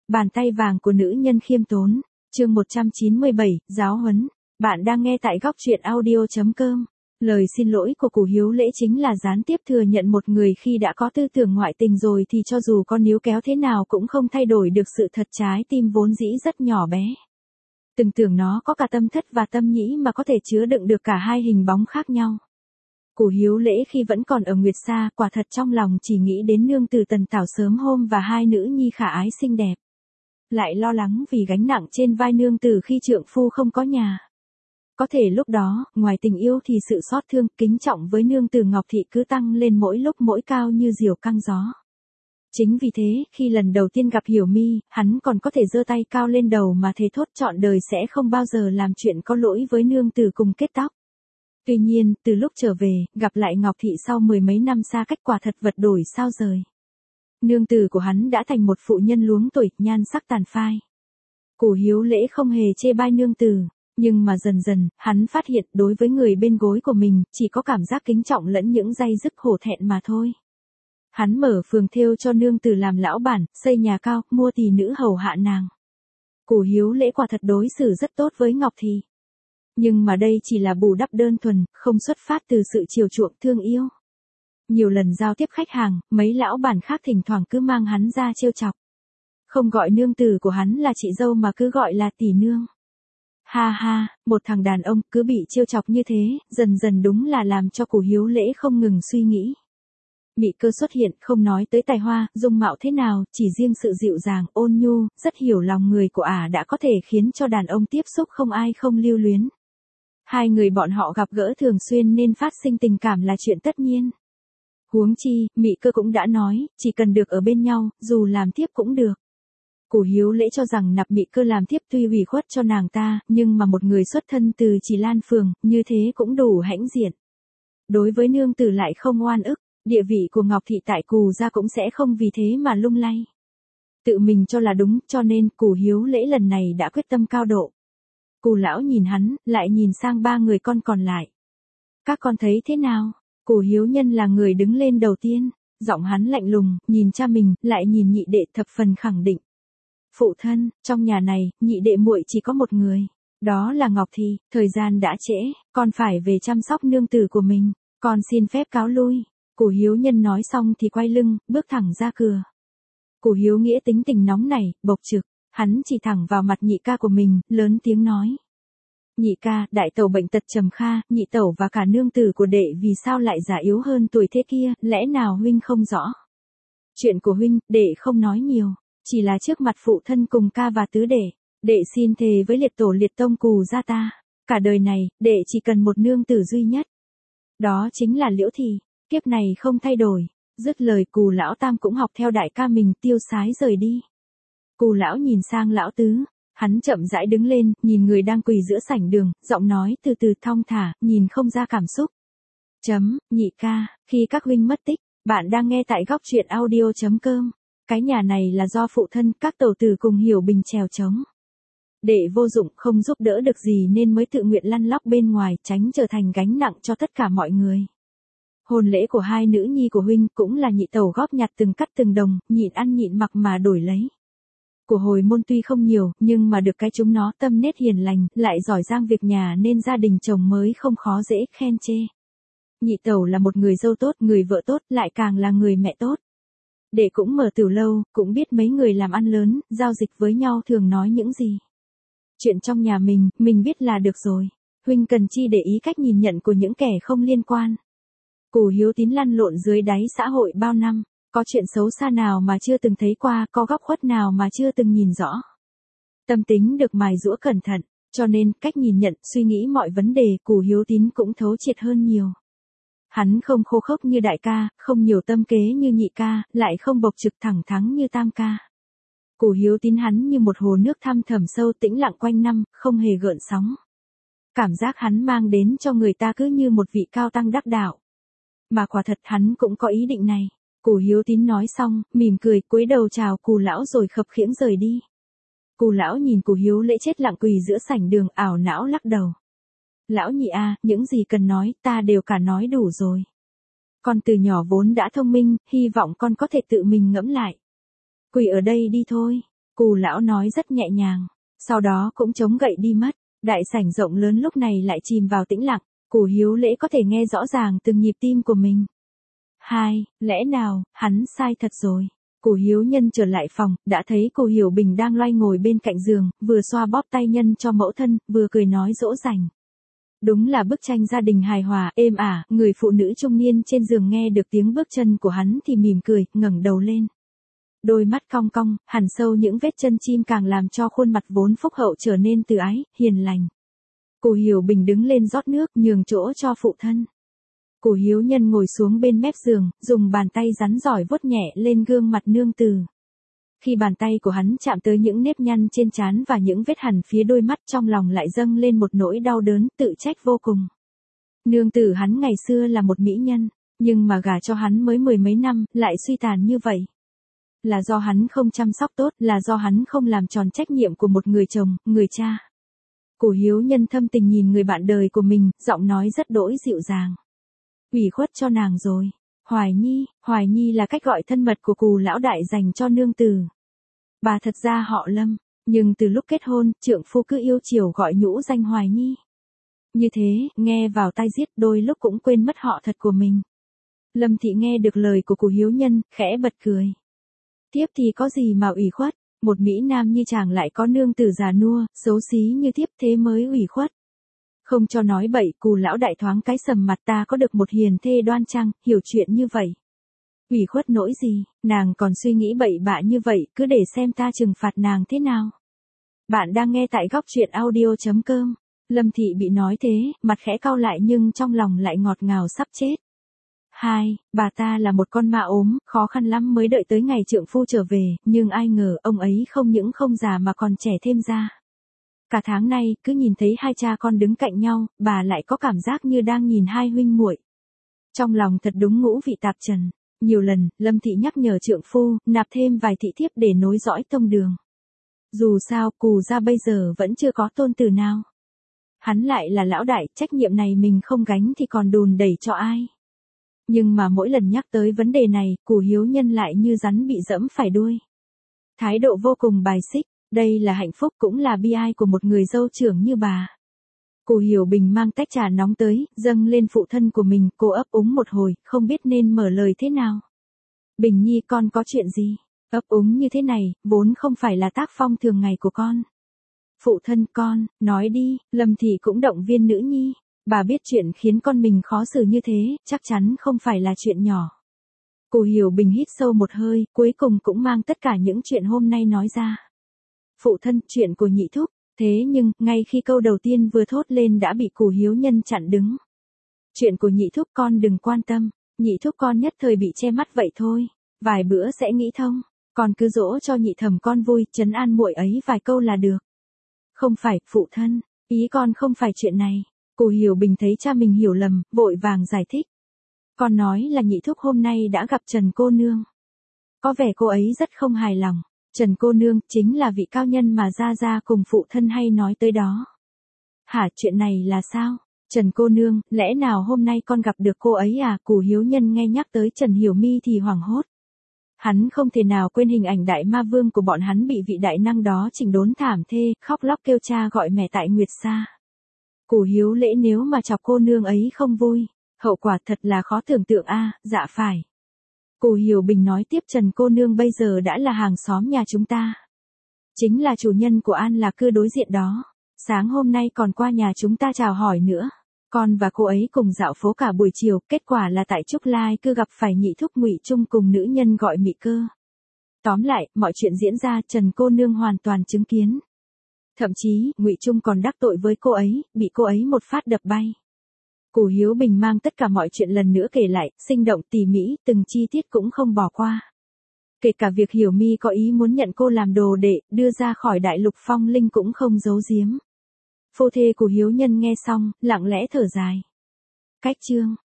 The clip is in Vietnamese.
Bàn tay vàng của nữ nhân khiêm tốn. Chương 197, giáo huấn. Bạn đang nghe tại góc truyện audio.com. Lời xin lỗi của Củ Hiếu Lễ chính là gián tiếp thừa nhận một người khi đã có tư tưởng ngoại tình rồi thì cho dù có níu kéo thế nào cũng không thay đổi được sự thật trái tim vốn dĩ rất nhỏ bé. Từng tưởng nó có cả tâm thất và tâm nhĩ mà có thể chứa đựng được cả hai hình bóng khác nhau. Củ Hiếu Lễ khi vẫn còn ở Nguyệt Sa quả thật trong lòng chỉ nghĩ đến nương tử Tần Tảo sớm hôm và hai nữ nhi khả ái xinh đẹp. Lại lo lắng vì gánh nặng trên vai nương tử khi trượng phu không có nhà. Có thể lúc đó, ngoài tình yêu thì sự xót thương, kính trọng với nương tử Ngọc Thị cứ tăng lên mỗi lúc mỗi cao như diều căng gió. Chính vì thế, khi lần đầu tiên gặp Hiểu Mi, hắn còn có thể giơ tay cao lên đầu mà thề thốt trọn đời sẽ không bao giờ làm chuyện có lỗi với nương tử cùng kết tóc. Tuy nhiên, từ lúc trở về, gặp lại Ngọc Thị sau mười mấy năm xa cách quả thật vật đổi sao rời. Nương tử của hắn đã thành một phụ nhân luống tuổi, nhan sắc tàn phai. Củ Hiếu Lễ không hề chê bai nương tử, nhưng mà dần dần, hắn phát hiện đối với người bên gối của mình, chỉ có cảm giác kính trọng lẫn những day dứt hổ thẹn mà thôi. Hắn mở phường thêu cho nương tử làm lão bản, xây nhà cao, mua tỳ nữ hầu hạ nàng. Củ Hiếu Lễ quả thật đối xử rất tốt với Ngọc Thị. Nhưng mà đây chỉ là bù đắp đơn thuần, không xuất phát từ sự chiều chuộng thương yêu. Nhiều lần giao tiếp khách hàng, mấy lão bản khác thỉnh thoảng cứ mang hắn ra trêu chọc. Không gọi nương tử của hắn là chị dâu mà cứ gọi là tỷ nương. Ha ha, một thằng đàn ông cứ bị trêu chọc như thế, dần dần đúng là làm cho Củ Hiếu Lễ không ngừng suy nghĩ. Mị Cơ xuất hiện, không nói tới tài hoa, dung mạo thế nào, chỉ riêng sự dịu dàng, ôn nhu, rất hiểu lòng người của ả đã có thể khiến cho đàn ông tiếp xúc không ai không lưu luyến. Hai người bọn họ gặp gỡ thường xuyên nên phát sinh tình cảm là chuyện tất nhiên. Huống chi, Mị Cơ cũng đã nói, chỉ cần được ở bên nhau, dù làm tiếp cũng được. Củ Hiếu Lễ cho rằng nạp Mị Cơ làm tiếp tuy ủy khuất cho nàng ta, nhưng mà một người xuất thân từ Chỉ Lan Phường, như thế cũng đủ hãnh diện. Đối với nương tử lại không oan ức, địa vị của Ngọc Thị tại Cù gia cũng sẽ không vì thế mà lung lay. Tự mình cho là đúng, cho nên Củ Hiếu Lễ lần này đã quyết tâm cao độ. Cù lão nhìn hắn, lại nhìn sang ba người con còn lại. Các con thấy thế nào? Cù Hiếu Nhân là người đứng lên đầu tiên, giọng hắn lạnh lùng, nhìn cha mình, lại nhìn nhị đệ thập phần khẳng định. Phụ thân, trong nhà này, nhị đệ muội chỉ có một người, đó là Ngọc Thị, thời gian đã trễ, con phải về chăm sóc nương tử của mình, con xin phép cáo lui. Cù Hiếu Nhân nói xong thì quay lưng, bước thẳng ra cửa. Cù Hiếu Nghĩa tính tình nóng nảy, bộc trực, hắn chỉ thẳng vào mặt nhị ca của mình, lớn tiếng nói. Nhị ca, đại tẩu bệnh tật trầm kha, nhị tẩu và cả nương tử của đệ vì sao lại già yếu hơn tuổi thế kia, lẽ nào huynh không rõ? Chuyện của huynh, đệ không nói nhiều, chỉ là trước mặt phụ thân cùng ca và tứ đệ xin thề với liệt tổ liệt tông Cù gia ta, cả đời này, đệ chỉ cần một nương tử duy nhất. Đó chính là Liễu Thị, kiếp này không thay đổi. Dứt lời Cù lão tam cũng học theo đại ca mình tiêu sái rời đi. Cù lão nhìn sang lão tứ, hắn chậm rãi đứng lên, nhìn người đang quỳ giữa sảnh đường, giọng nói từ từ thong thả, nhìn không ra cảm xúc. Nhị ca, khi các huynh mất tích, bạn đang nghe tại góc truyện audio.com. Cái nhà này là do phụ thân, các tẩu tử cùng Hiểu Bình trèo trống. Đệ vô dụng, không giúp đỡ được gì nên mới tự nguyện lăn lóc bên ngoài, tránh trở thành gánh nặng cho tất cả mọi người. Hôn lễ của hai nữ nhi của huynh cũng là nhị tẩu góp nhặt từng cắt từng đồng, nhịn ăn nhịn mặc mà đổi lấy. Của hồi môn tuy không nhiều, nhưng mà được cái chúng nó tâm nết hiền lành, lại giỏi giang việc nhà nên gia đình chồng mới không khó dễ khen chê. Nhị tẩu là một người dâu tốt, người vợ tốt, lại càng là người mẹ tốt. Đệ cũng mở tửu lâu, cũng biết mấy người làm ăn lớn, giao dịch với nhau thường nói những gì. Chuyện trong nhà mình biết là được rồi. Huynh cần chi để ý cách nhìn nhận của những kẻ không liên quan. Cù Hiếu Tín lăn lộn dưới đáy xã hội bao năm, có chuyện xấu xa nào mà chưa từng thấy qua, có góc khuất nào mà chưa từng nhìn rõ. Tâm tính được mài giũa cẩn thận, cho nên cách nhìn nhận, suy nghĩ mọi vấn đề Cù Hiếu Tín cũng thấu triệt hơn nhiều. Hắn không khô khốc như đại ca, không nhiều tâm kế như nhị ca, lại không bộc trực thẳng thắn như tam ca. Cù Hiếu Tín hắn như một hồ nước thăm thẳm sâu tĩnh lặng quanh năm, không hề gợn sóng. Cảm giác hắn mang đến cho người ta cứ như một vị cao tăng đắc đạo. Mà quả thật hắn cũng có ý định này. Cù Hiếu Tín nói xong, mỉm cười, cúi đầu chào Cù lão rồi khập khiễng rời đi. Cù lão nhìn Cù Hiếu Lễ chết lặng quỳ giữa sảnh đường, ảo não lắc đầu. Lão nhị a, những gì cần nói, ta đều cả nói đủ rồi. Con từ nhỏ vốn đã thông minh, hy vọng con có thể tự mình ngẫm lại. Quỳ ở đây đi thôi. Cù lão nói rất nhẹ nhàng, sau đó cũng chống gậy đi mất. Đại sảnh rộng lớn lúc này lại chìm vào tĩnh lặng, Cù Hiếu Lễ có thể nghe rõ ràng từng nhịp tim của mình. Lẽ nào, hắn sai thật rồi. Cù Hiếu Nhân trở lại phòng, đã thấy Cù Hiểu Bình đang loay ngồi bên cạnh giường, vừa xoa bóp tay nhân cho mẫu thân, vừa cười nói dỗ dành. Đúng là bức tranh gia đình hài hòa, êm ả, người phụ nữ trung niên trên giường nghe được tiếng bước chân của hắn thì mỉm cười, ngẩng đầu lên. Đôi mắt cong cong, hằn sâu những vết chân chim càng làm cho khuôn mặt vốn phúc hậu trở nên từ ái, hiền lành. Cù Hiểu Bình đứng lên rót nước, nhường chỗ cho phụ thân. Cù Hiếu Nhân ngồi xuống bên mép giường, dùng bàn tay rắn giỏi vuốt nhẹ lên gương mặt nương tử. Khi bàn tay của hắn chạm tới những nếp nhăn trên trán và những vết hằn phía đôi mắt, trong lòng lại dâng lên một nỗi đau đớn, tự trách vô cùng. Nương tử hắn ngày xưa là một mỹ nhân, nhưng mà gả cho hắn mới 10 mấy năm, lại suy tàn như vậy. Là do hắn không chăm sóc tốt, là do hắn không làm tròn trách nhiệm của một người chồng, người cha. Cù Hiếu Nhân thâm tình nhìn người bạn đời của mình, giọng nói rất đỗi dịu dàng. Ủy khuất cho nàng rồi. Hoài Nhi là cách gọi thân mật của Cù lão đại dành cho nương tử. Bà thật ra họ Lâm, nhưng từ lúc kết hôn, trượng phu cứ yêu chiều gọi nhũ danh Hoài Nhi. Như thế, nghe vào tai giết, đôi lúc cũng quên mất họ thật của mình. Lâm Thị nghe được lời của Cù Hiếu Nhân, khẽ bật cười. Thiếp thì có gì mà ủy khuất, một mỹ nam như chàng lại có nương tử già nua, xấu xí như thiếp thế mới ủy khuất. Không cho nói bậy, Cù lão đại thoáng cái sầm mặt, ta có được một hiền thê đoan trang, hiểu chuyện như vậy. Ủy khuất nỗi gì, nàng còn suy nghĩ bậy bạ như vậy, cứ để xem ta trừng phạt nàng thế nào. Bạn đang nghe tại góc truyện audio.com. Lâm Thị bị nói thế, mặt khẽ cau lại nhưng trong lòng lại ngọt ngào sắp chết. Bà ta là một con ma ốm, khó khăn lắm mới đợi tới ngày trượng phu trở về, nhưng ai ngờ ông ấy không những không già mà còn trẻ thêm ra. Cả tháng nay, cứ nhìn thấy hai cha con đứng cạnh nhau, bà lại có cảm giác như đang nhìn hai huynh muội. Trong lòng thật đúng ngũ vị tạp trần. Nhiều lần, Lâm Thị nhắc nhở trượng phu, nạp thêm vài thị thiếp để nối dõi tông đường. Dù sao, Cù gia bây giờ vẫn chưa có tôn tử nào. Hắn lại là lão đại, trách nhiệm này mình không gánh thì còn đùn đẩy cho ai. Nhưng mà mỗi lần nhắc tới vấn đề này, Cù Hiếu Nhân lại như rắn bị dẫm phải đuôi. Thái độ vô cùng bài xích, đây là hạnh phúc cũng là bi ai của một người dâu trưởng như bà. Cù Hiểu Bình mang tách trà nóng tới, dâng lên phụ thân của mình, cô ấp úng một hồi, không biết nên mở lời thế nào. Bình Nhi, con có chuyện gì? Ấp úng như thế này, vốn không phải là tác phong thường ngày của con. Phụ thân con, nói đi, Lâm Thị cũng động viên nữ nhi. Bà biết chuyện khiến con mình khó xử như thế, chắc chắn không phải là chuyện nhỏ. Cù Hiểu Bình hít sâu một hơi, cuối cùng cũng mang tất cả những chuyện hôm nay nói ra. Phụ thân, chuyện của nhị thúc. Thế nhưng, ngay khi câu đầu tiên vừa thốt lên đã bị Cù Hiếu Nhân chặn đứng. Chuyện của nhị thúc con đừng quan tâm, nhị thúc con nhất thời bị che mắt vậy thôi, vài bữa sẽ nghĩ thông, con cứ dỗ cho nhị thẩm con vui, trấn an muội ấy vài câu là được. Không phải, phụ thân, ý con không phải chuyện này. Cù Hiểu Bình thấy cha mình hiểu lầm, vội vàng giải thích. Con nói là nhị thúc hôm nay đã gặp Trần cô nương. Có vẻ cô ấy rất không hài lòng. Trần cô nương chính là vị cao nhân mà Gia Gia cùng phụ thân hay nói tới đó. Hả, chuyện này là sao? Trần cô nương, lẽ nào hôm nay con gặp được cô ấy à? Cù Hiếu Nhân nghe nhắc tới Trần Hiểu Mi thì hoảng hốt. Hắn không thể nào quên hình ảnh đại ma vương của bọn hắn bị vị đại năng đó chỉnh đốn thảm thê, khóc lóc kêu cha gọi mẹ tại Nguyệt Sa. Cù Hiếu Lễ nếu mà chọc cô nương ấy không vui, hậu quả thật là khó tưởng tượng a. Dạ phải. Cù Hiểu Bình nói tiếp, Trần cô nương bây giờ đã là hàng xóm nhà chúng ta. Chính là chủ nhân của An Lạc Cư đối diện đó. Sáng hôm nay còn qua nhà chúng ta chào hỏi nữa. Con và cô ấy cùng dạo phố cả buổi chiều, kết quả là tại Trúc Lai Cư gặp phải nhị thúc Ngụy Trung cùng nữ nhân gọi Mị Cơ. Tóm lại, mọi chuyện diễn ra Trần cô nương hoàn toàn chứng kiến. Thậm chí, Ngụy Trung còn đắc tội với cô ấy, bị cô ấy một phát đập bay. Cù Hiếu Bình mang tất cả mọi chuyện lần nữa kể lại, sinh động tỉ mỉ, từng chi tiết cũng không bỏ qua. Kể cả việc Hiểu Mi có ý muốn nhận cô làm đồ đệ, đưa ra khỏi đại lục phong linh cũng không giấu giếm. Phu thê của Hiếu Nhân nghe xong, lặng lẽ thở dài. Cách chương.